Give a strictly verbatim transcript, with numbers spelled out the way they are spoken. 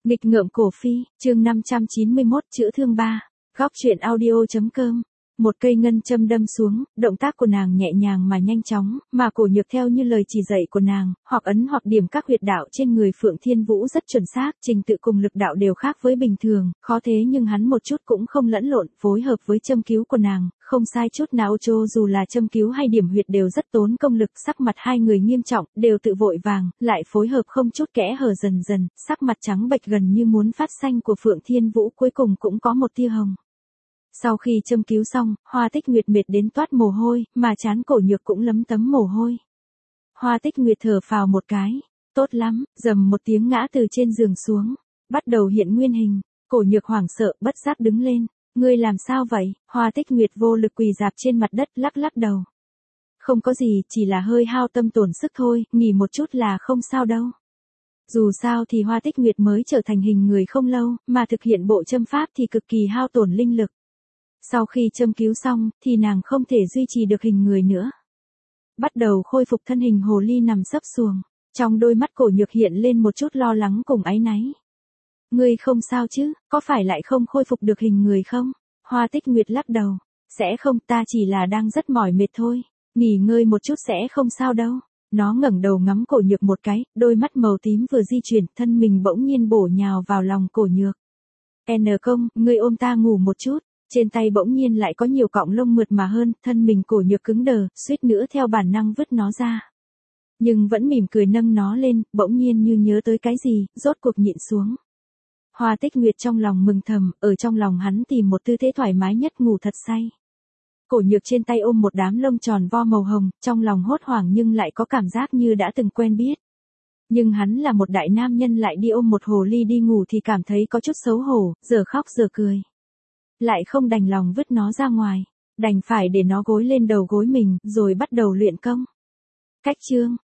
Nghịch ngợm cổ phi, chương năm trăm chín mươi mốt chữ thương ba, góc truyện audio.com. Một cây ngân châm đâm xuống, động tác của nàng nhẹ nhàng mà nhanh chóng, mà Cổ Nhược theo như lời chỉ dạy của nàng, hoặc ấn hoặc điểm các huyệt đạo trên người Phượng Thiên Vũ rất chuẩn xác, trình tự cùng lực đạo đều khác với bình thường, khó thế nhưng hắn một chút cũng không lẫn lộn, phối hợp với châm cứu của nàng, không sai chút nào, cho dù là châm cứu hay điểm huyệt đều rất tốn công lực, sắc mặt hai người nghiêm trọng, đều tự vội vàng, lại phối hợp không chút kẽ hở, dần dần, sắc mặt trắng bệch gần như muốn phát xanh của Phượng Thiên Vũ cuối cùng cũng có một tia hồng. Sau khi châm cứu xong, Hoa Tích Nguyệt mệt đến toát mồ hôi, mà trán Cổ Nhược cũng lấm tấm mồ hôi. Hoa Tích Nguyệt thở phào một cái, tốt lắm, rầm một tiếng ngã từ trên giường xuống, bắt đầu hiện nguyên hình. Cổ Nhược hoảng sợ, bất giác đứng lên, ngươi làm sao vậy? Hoa Tích Nguyệt vô lực quỳ rạp trên mặt đất, lắc lắc đầu. Không có gì, chỉ là hơi hao tâm tổn sức thôi, nghỉ một chút là không sao đâu. Dù sao thì Hoa Tích Nguyệt mới trở thành hình người không lâu, mà thực hiện bộ châm pháp thì cực kỳ hao tổn linh lực. Sau khi châm cứu xong, thì nàng không thể duy trì được hình người nữa. Bắt đầu khôi phục thân hình hồ ly nằm sấp xuồng, trong đôi mắt Cổ Nhược hiện lên một chút lo lắng cùng áy náy. Ngươi không sao chứ, có phải lại không khôi phục được hình người không? Hoa Tích Nguyệt lắc đầu, sẽ không, ta chỉ là đang rất mỏi mệt thôi, nghỉ ngơi một chút sẽ không sao đâu. Nó ngẩng đầu ngắm Cổ Nhược một cái, đôi mắt màu tím vừa di chuyển, thân mình bỗng nhiên bổ nhào vào lòng Cổ Nhược. N công, ngươi ôm ta ngủ một chút. Trên tay bỗng nhiên lại có nhiều cọng lông mượt mà hơn, thân mình Cổ Nhược cứng đờ, suýt nữa theo bản năng vứt nó ra. Nhưng vẫn mỉm cười nâng nó lên, bỗng nhiên như nhớ tới cái gì, rốt cuộc nhịn xuống. Hoa Tích Nguyệt trong lòng mừng thầm, ở trong lòng hắn tìm một tư thế thoải mái nhất, ngủ thật say. Cổ Nhược trên tay ôm một đám lông tròn vo màu hồng, trong lòng hốt hoảng nhưng lại có cảm giác như đã từng quen biết. Nhưng hắn là một đại nam nhân lại đi ôm một hồ ly đi ngủ thì cảm thấy có chút xấu hổ, giờ khóc giờ cười. Lại không đành lòng vứt nó ra ngoài, đành phải để nó gối lên đầu gối mình, rồi bắt đầu luyện công. Cách chương,